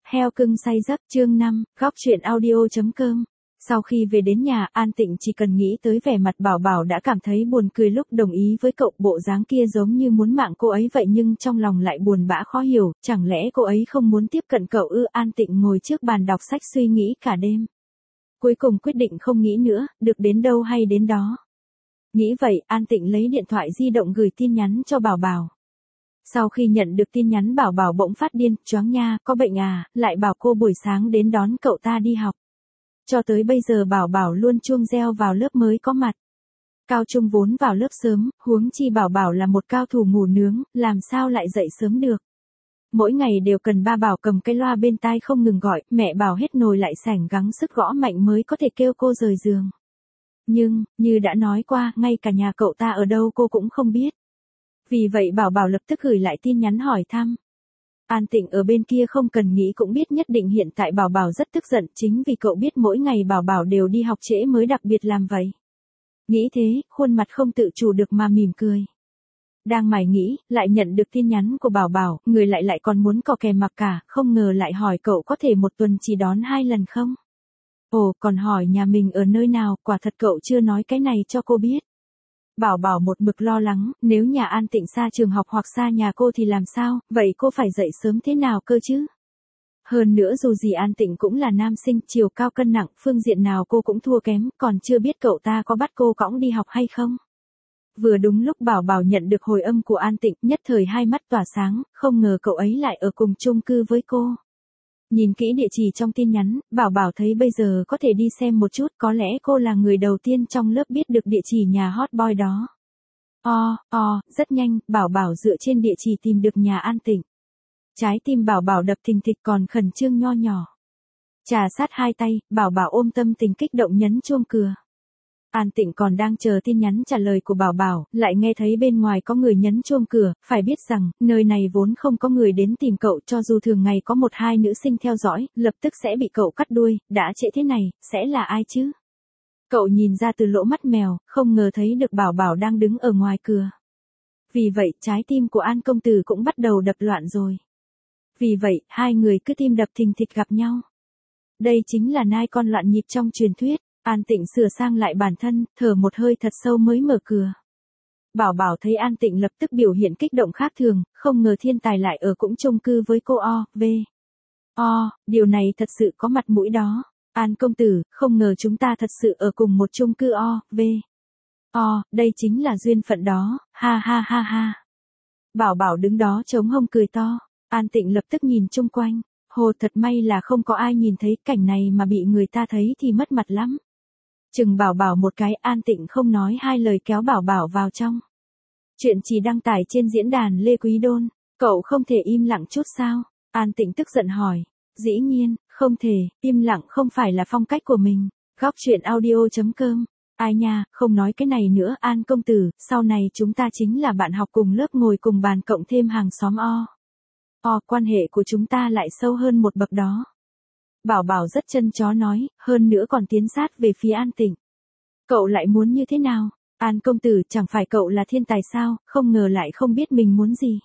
Heo cưng say giấc chương 5, góc chuyện audio.com. Sau khi về đến nhà, An Tịnh chỉ cần nghĩ tới vẻ mặt Bảo Bảo đã cảm thấy buồn cười lúc đồng ý với cậu, bộ dáng kia giống như muốn mạng cô ấy vậy nhưng trong lòng lại buồn bã khó hiểu, chẳng lẽ cô ấy không muốn tiếp cận cậu ư? An Tịnh ngồi trước bàn đọc sách suy nghĩ cả đêm. Cuối cùng quyết định không nghĩ nữa, được đến đâu hay đến đó. Nghĩ vậy, An Tịnh lấy điện thoại di động gửi tin nhắn cho Bảo Bảo. Sau khi nhận được tin nhắn Bảo Bảo bỗng phát điên, choáng nha, có bệnh à, lại bảo cô buổi sáng đến đón cậu ta đi học. Cho tới bây giờ Bảo Bảo luôn chuông reo vào lớp mới có mặt. Cao trung vốn vào lớp sớm, huống chi Bảo Bảo là một cao thủ ngủ nướng, làm sao lại dậy sớm được. Mỗi ngày đều cần ba Bảo cầm cái loa bên tai không ngừng gọi, mẹ Bảo hết nồi lại sảnh gắng sức gõ mạnh mới có thể kêu cô rời giường. Nhưng, như đã nói qua, ngay cả nhà cậu ta ở đâu cô cũng không biết. Vì vậy Bảo Bảo lập tức gửi lại tin nhắn hỏi thăm. An Tịnh ở bên kia không cần nghĩ cũng biết nhất định hiện tại Bảo Bảo rất tức giận, chính vì cậu biết mỗi ngày Bảo Bảo đều đi học trễ mới đặc biệt làm vậy. Nghĩ thế, khuôn mặt không tự chủ được mà mỉm cười. Đang mải nghĩ, lại nhận được tin nhắn của Bảo Bảo, người lại còn muốn cò kè mặc cả, không ngờ lại hỏi cậu có thể một tuần chỉ đón 2 lần không? Ồ, còn hỏi nhà mình ở nơi nào, quả thật cậu chưa nói cái này cho cô biết. Bảo Bảo một mực lo lắng, nếu nhà An Tịnh xa trường học hoặc xa nhà cô thì làm sao, vậy cô phải dậy sớm thế nào cơ chứ? Hơn nữa dù gì An Tịnh cũng là nam sinh, chiều cao cân nặng, phương diện nào cô cũng thua kém, còn chưa biết cậu ta có bắt cô cõng đi học hay không. Vừa đúng lúc Bảo Bảo nhận được hồi âm của An Tịnh, nhất thời hai mắt tỏa sáng, không ngờ cậu ấy lại ở cùng chung cư với cô. Nhìn kỹ địa chỉ trong tin nhắn, Bảo Bảo thấy bây giờ có thể đi xem một chút, có lẽ cô là người đầu tiên trong lớp biết được địa chỉ nhà hot boy đó. Rất nhanh, Bảo Bảo dựa trên địa chỉ tìm được nhà An Tịnh. Trái tim Bảo Bảo đập thình thịch còn khẩn trương nho nhỏ. Trà sát hai tay, Bảo Bảo ôm tâm tình kích động nhấn chuông cửa. An Tịnh còn đang chờ tin nhắn trả lời của Bảo Bảo, lại nghe thấy bên ngoài có người nhấn chuông cửa, phải biết rằng, nơi này vốn không có người đến tìm cậu, cho dù thường ngày có 1-2 nữ sinh theo dõi, lập tức sẽ bị cậu cắt đuôi, đã trễ thế này, sẽ là ai chứ? Cậu nhìn ra từ lỗ mắt mèo, không ngờ thấy được Bảo Bảo đang đứng ở ngoài cửa. Vì vậy, trái tim của An công tử cũng bắt đầu đập loạn rồi. Vì vậy, hai người cứ tim đập thình thịch gặp nhau. Đây chính là nai con loạn nhịp trong truyền thuyết. An Tịnh sửa sang lại bản thân, thở một hơi thật sâu mới mở cửa. Bảo Bảo thấy An Tịnh lập tức biểu hiện kích động khác thường, không ngờ thiên tài lại ở cũng chung cư với cô điều này thật sự có mặt mũi đó. An công tử, không ngờ chúng ta thật sự ở cùng một chung cư đây chính là duyên phận đó, ha ha ha ha. Bảo Bảo đứng đó chống hông cười to, An Tịnh lập tức nhìn chung quanh, hồ thật may là không có ai nhìn thấy, cảnh này mà bị người ta thấy thì mất mặt lắm. Chừng Bảo Bảo một cái, An Tịnh không nói hai lời kéo Bảo Bảo vào trong. Chuyện chỉ đăng tải trên diễn đàn Lê Quý Đôn, cậu không thể im lặng chút sao? An Tịnh tức giận hỏi. Dĩ nhiên, không thể, im lặng không phải là phong cách của mình. Góc chuyện audio.com. Ai nha, không nói cái này nữa An công tử, sau này chúng ta chính là bạn học cùng lớp ngồi cùng bàn cộng thêm hàng xóm quan hệ của chúng ta lại sâu hơn một bậc đó. Bảo Bảo rất chân chó nói, hơn nữa còn tiến sát về phía An Tịnh. Cậu lại muốn như thế nào? An công tử, chẳng phải cậu là thiên tài sao, không ngờ lại không biết mình muốn gì.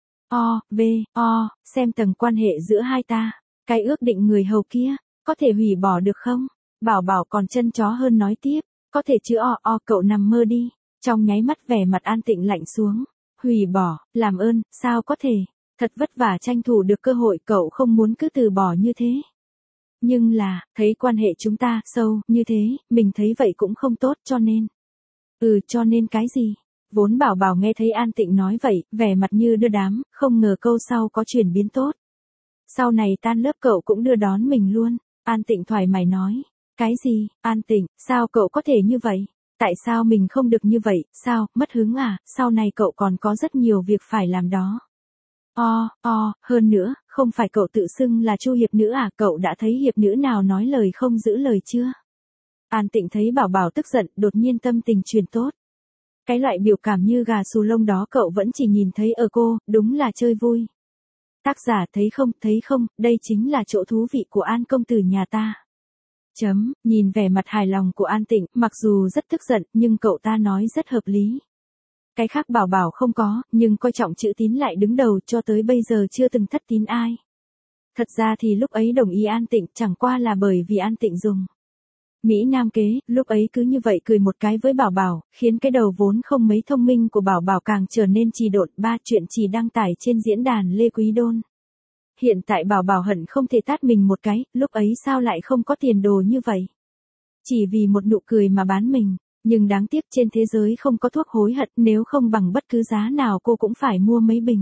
Xem tầng quan hệ giữa hai ta, cái ước định người hầu kia, có thể hủy bỏ được không? Bảo Bảo còn chân chó hơn nói tiếp, có thể chứ cậu nằm mơ đi. Trong nháy mắt vẻ mặt An Tịnh lạnh xuống, hủy bỏ, làm ơn, sao có thể, thật vất vả tranh thủ được cơ hội cậu không muốn cứ từ bỏ như thế. Nhưng là, thấy quan hệ chúng ta sâu như thế, mình thấy vậy cũng không tốt cho nên. Cho nên cái gì? Vốn Bảo Bảo nghe thấy An Tịnh nói vậy, vẻ mặt như đưa đám, không ngờ câu sau có chuyển biến tốt. Sau này tan lớp cậu cũng đưa đón mình luôn. An Tịnh thoải mái nói. Cái gì? An Tịnh, sao cậu có thể như vậy? Tại sao mình không được như vậy? Sao, mất hứng à? Sau này cậu còn có rất nhiều việc phải làm đó. Hơn nữa, không phải cậu tự xưng là Chu hiệp nữ à, cậu đã thấy hiệp nữ nào nói lời không giữ lời chưa? An Tịnh thấy Bảo Bảo tức giận, đột nhiên tâm tình chuyển tốt. Cái loại biểu cảm như gà xù lông đó cậu vẫn chỉ nhìn thấy ở cô, đúng là chơi vui. Tác giả thấy không, đây chính là chỗ thú vị của An công tử nhà ta. Nhìn vẻ mặt hài lòng của An Tịnh, mặc dù rất tức giận, nhưng cậu ta nói rất hợp lý. Cái khác Bảo Bảo không có, nhưng coi trọng chữ tín lại đứng đầu, cho tới bây giờ chưa từng thất tín ai. Thật ra thì lúc ấy đồng ý An Tịnh chẳng qua là bởi vì An Tịnh dùng Mỹ Nam kế, lúc ấy cứ như vậy cười một cái với Bảo Bảo, khiến cái đầu vốn không mấy thông minh của Bảo Bảo càng trở nên trì độn. Ba chuyện chỉ đăng tải trên diễn đàn Lê Quý Đôn. Hiện tại Bảo Bảo hận không thể tát mình một cái, lúc ấy sao lại không có tiền đồ như vậy. Chỉ vì một nụ cười mà bán mình, nhưng đáng tiếc trên thế giới không có thuốc hối hận, nếu không bằng bất cứ giá nào cô cũng phải mua mấy bình.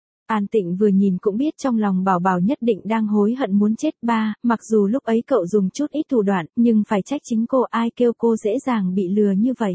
An Tịnh vừa nhìn cũng biết trong lòng Bảo Bảo nhất định đang hối hận muốn chết. Ba, mặc dù lúc ấy cậu dùng chút ít thủ đoạn, nhưng phải trách chính cô, ai kêu cô dễ dàng bị lừa như vậy.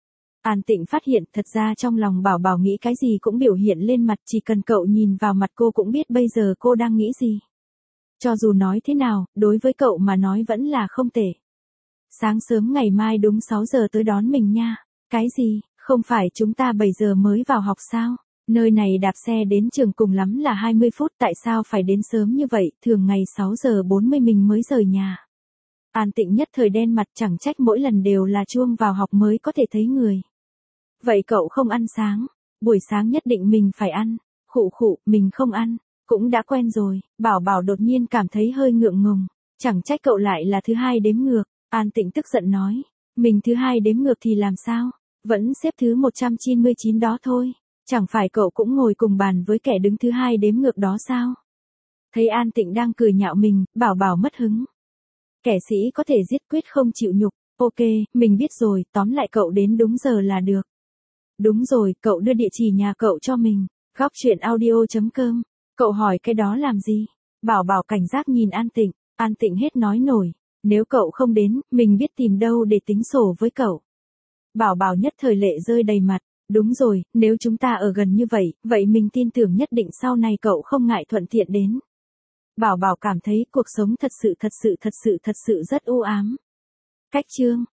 An Tịnh phát hiện thật ra trong lòng Bảo Bảo nghĩ cái gì cũng biểu hiện lên mặt, chỉ cần cậu nhìn vào mặt cô cũng biết bây giờ cô đang nghĩ gì. Cho dù nói thế nào, đối với cậu mà nói vẫn là không tệ. Sáng sớm ngày mai đúng 6 giờ tới đón mình nha. Cái gì, không phải chúng ta 7 giờ mới vào học sao? Nơi này đạp xe đến trường cùng lắm là 20 phút, tại sao phải đến sớm như vậy, thường ngày 6 giờ 40 mình mới rời nhà. An Tịnh nhất thời đen mặt, chẳng trách mỗi lần đều là chuông vào học mới có thể thấy người. Vậy cậu không ăn sáng, buổi sáng nhất định mình phải ăn. Khụ khụ, mình không ăn, cũng đã quen rồi. Bảo Bảo đột nhiên cảm thấy hơi ngượng ngùng, chẳng trách cậu lại là thứ hai đếm ngược. An Tịnh tức giận nói, mình thứ hai đếm ngược thì làm sao, vẫn xếp thứ 199 đó thôi. Chẳng phải cậu cũng ngồi cùng bàn với kẻ đứng thứ hai đếm ngược đó sao? Thấy An Tịnh đang cười nhạo mình, Bảo Bảo mất hứng. Kẻ sĩ có thể giết quyết không chịu nhục. Ok, mình biết rồi, tóm lại cậu đến đúng giờ là được. Đúng rồi, cậu đưa địa chỉ nhà cậu cho mình. Góc truyện audio.com. Cậu hỏi cái đó làm gì? Bảo Bảo cảnh giác nhìn An Tịnh. An Tịnh hết nói nổi. Nếu cậu không đến, mình biết tìm đâu để tính sổ với cậu. Bảo Bảo nhất thời lệ rơi đầy mặt. Đúng rồi, nếu chúng ta ở gần như vậy, vậy mình tin tưởng nhất định sau này cậu không ngại thuận tiện đến. Bảo Bảo cảm thấy cuộc sống thật sự rất u ám. Cách chương